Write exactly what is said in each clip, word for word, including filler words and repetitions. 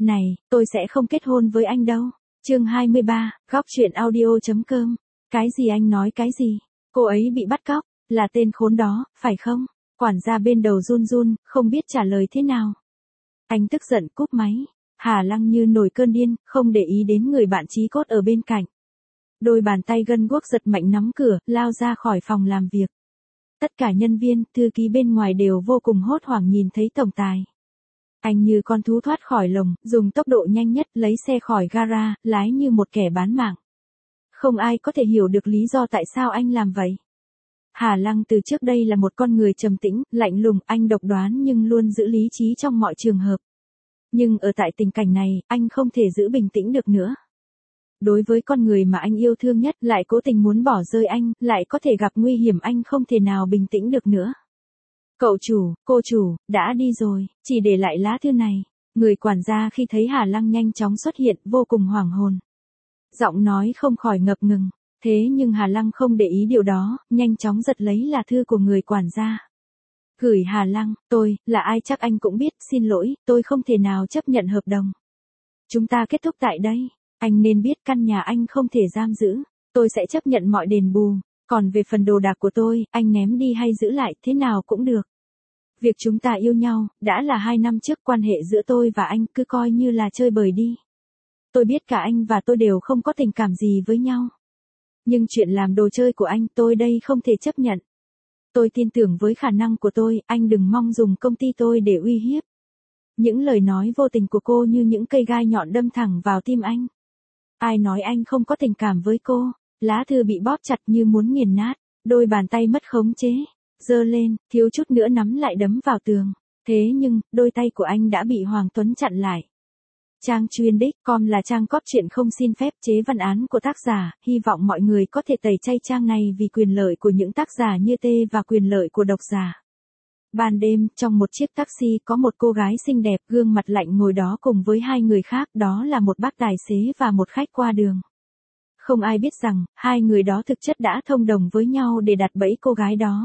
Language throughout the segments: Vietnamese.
Này, tôi sẽ không kết hôn với anh đâu. Chương hai mươi ba, góc chuyện audio.com. Cái gì anh nói cái gì? Cô ấy bị bắt cóc, là tên khốn đó, phải không? Quản gia bên đầu run run, không biết trả lời thế nào. Anh tức giận cúp máy. Hà Lăng như nổi cơn điên, không để ý đến người bạn chí cốt ở bên cạnh. Đôi bàn tay gân guốc giật mạnh nắm cửa, lao ra khỏi phòng làm việc. Tất cả nhân viên, thư ký bên ngoài đều vô cùng hốt hoảng nhìn thấy tổng tài. Anh như con thú thoát khỏi lồng, dùng tốc độ nhanh nhất lấy xe khỏi gara, lái như một kẻ bán mạng. Không ai có thể hiểu được lý do tại sao anh làm vậy. Hà Lăng từ trước đây là một con người trầm tĩnh, lạnh lùng, anh độc đoán nhưng luôn giữ lý trí trong mọi trường hợp. Nhưng ở tại tình cảnh này, anh không thể giữ bình tĩnh được nữa. Đối với con người mà anh yêu thương nhất lại cố tình muốn bỏ rơi anh, lại có thể gặp nguy hiểm, anh không thể nào bình tĩnh được nữa. Cậu chủ, cô chủ, đã đi rồi, chỉ để lại lá thư này. Người quản gia khi thấy Hà Lăng nhanh chóng xuất hiện, vô cùng hoảng hồn. Giọng nói không khỏi ngập ngừng. Thế nhưng Hà Lăng không để ý điều đó, nhanh chóng giật lấy là thư của người quản gia. Gửi Hà Lăng, tôi, là ai chắc anh cũng biết, xin lỗi, tôi không thể nào chấp nhận hợp đồng. Chúng ta kết thúc tại đây, anh nên biết căn nhà anh không thể giam giữ, tôi sẽ chấp nhận mọi đền bù, còn về phần đồ đạc của tôi, anh ném đi hay giữ lại, thế nào cũng được. Việc chúng ta yêu nhau, đã là hai năm trước, quan hệ giữa tôi và anh cứ coi như là chơi bời đi. Tôi biết cả anh và tôi đều không có tình cảm gì với nhau. Nhưng chuyện làm đồ chơi của anh tôi đây không thể chấp nhận. Tôi tin tưởng với khả năng của tôi, anh đừng mong dùng công ty tôi để uy hiếp. Những lời nói vô tình của cô như những cây gai nhọn đâm thẳng vào tim anh. Ai nói anh không có tình cảm với cô? Lá thư bị bóp chặt như muốn nghiền nát, đôi bàn tay mất khống chế, giơ lên, thiếu chút nữa nắm lại đấm vào tường. Thế nhưng, đôi tay của anh đã bị Hoàng Tuấn chặn lại. Trang chuyên đích com là trang cóp chuyện không xin phép chế văn án của tác giả, hy vọng mọi người có thể tẩy chay trang này vì quyền lợi của những tác giả như T và quyền lợi của độc giả. Ban đêm, trong một chiếc taxi có một cô gái xinh đẹp, gương mặt lạnh ngồi đó cùng với hai người khác, đó là một bác tài xế và một khách qua đường. Không ai biết rằng, hai người đó thực chất đã thông đồng với nhau để đặt bẫy cô gái đó.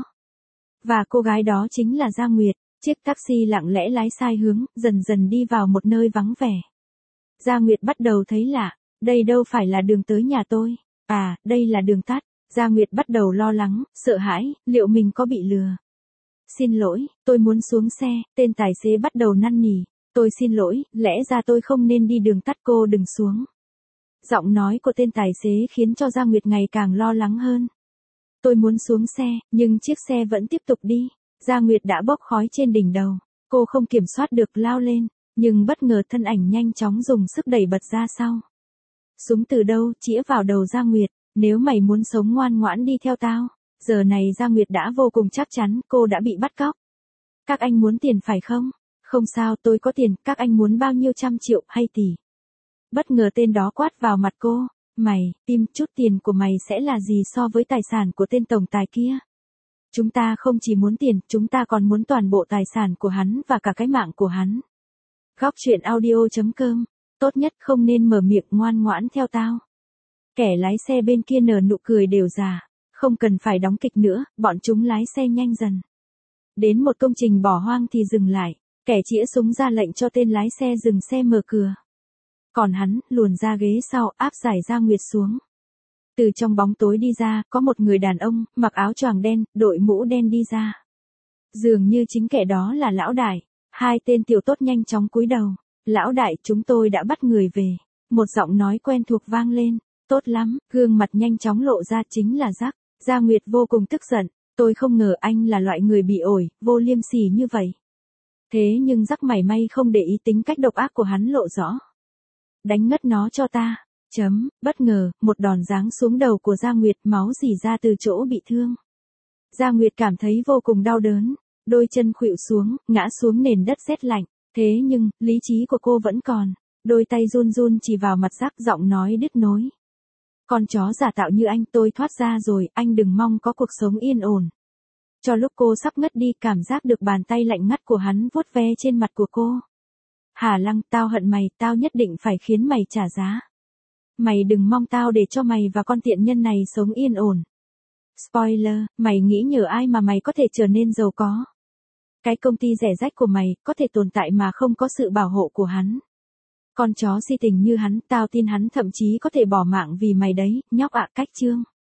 Và cô gái đó chính là Gia Nguyệt. Chiếc taxi lặng lẽ lái sai hướng, dần dần đi vào một nơi vắng vẻ. Gia Nguyệt bắt đầu thấy lạ, đây đâu phải là đường tới nhà tôi, à, đây là đường tắt. Gia Nguyệt bắt đầu lo lắng, sợ hãi, liệu mình có bị lừa. Xin lỗi, tôi muốn xuống xe, tên tài xế bắt đầu năn nỉ, tôi xin lỗi, lẽ ra tôi không nên đi đường tắt, cô đừng xuống. Giọng nói của tên tài xế khiến cho Gia Nguyệt ngày càng lo lắng hơn. Tôi muốn xuống xe, nhưng chiếc xe vẫn tiếp tục đi. Gia Nguyệt đã bốc khói trên đỉnh đầu, cô không kiểm soát được lao lên. Nhưng bất ngờ thân ảnh nhanh chóng dùng sức đẩy bật ra sau. Súng từ đâu, chĩa vào đầu Gia Nguyệt, nếu mày muốn sống ngoan ngoãn đi theo tao. Giờ này Gia Nguyệt đã vô cùng chắc chắn cô đã bị bắt cóc. Các anh muốn tiền phải không? Không sao, tôi có tiền, các anh muốn bao nhiêu trăm triệu hay tỷ? Bất ngờ tên đó quát vào mặt cô, mày, tim, chút tiền của mày sẽ là gì so với tài sản của tên tổng tài kia? Chúng ta không chỉ muốn tiền, chúng ta còn muốn toàn bộ tài sản của hắn và cả cái mạng của hắn. Góc chuyện audio.com, tốt nhất không nên mở miệng, ngoan ngoãn theo tao. Kẻ lái xe bên kia nở nụ cười đều già, không cần phải đóng kịch nữa, bọn chúng lái xe nhanh dần. Đến một công trình bỏ hoang thì dừng lại, kẻ chĩa súng ra lệnh cho tên lái xe dừng xe mở cửa. Còn hắn, luồn ra ghế sau, áp giải Gia Nguyệt xuống. Từ trong bóng tối đi ra, có một người đàn ông, mặc áo choàng đen, đội mũ đen đi ra. Dường như chính kẻ đó là Lão Đại. Hai tên tiểu tốt nhanh chóng cúi đầu. Lão Đại, chúng tôi đã bắt người về. Một giọng nói quen thuộc vang lên. Tốt lắm, gương mặt nhanh chóng lộ ra, chính là Jack. Gia Nguyệt vô cùng tức giận. Tôi không ngờ anh là loại người bị ổi, vô liêm sỉ như vậy. Thế nhưng Jack mảy may không để ý tính cách độc ác của hắn lộ rõ. Đánh ngất nó cho ta. Chấm, bất ngờ, một đòn giáng xuống đầu của Gia Nguyệt, máu rỉ ra từ chỗ bị thương. Gia Nguyệt cảm thấy vô cùng đau đớn. Đôi chân khuỵu xuống, ngã xuống nền đất rét lạnh. Thế nhưng, lý trí của cô vẫn còn. Đôi tay run run chỉ vào mặt Jack, giọng nói đứt nối. Con chó giả tạo như anh, tôi thoát ra rồi, anh đừng mong có cuộc sống yên ổn. Cho lúc cô sắp ngất đi, cảm giác được bàn tay lạnh ngắt của hắn vuốt ve trên mặt của cô. Hà Lăng, tao hận mày, tao nhất định phải khiến mày trả giá. Mày đừng mong tao để cho mày và con tiện nhân này sống yên ổn. Spoiler, mày nghĩ nhờ ai mà mày có thể trở nên giàu có. Cái công ty rẻ rách của mày, có thể tồn tại mà không có sự bảo hộ của hắn. Con chó si tình như hắn, tao tin hắn thậm chí có thể bỏ mạng vì mày đấy, nhóc ạ. Cách chương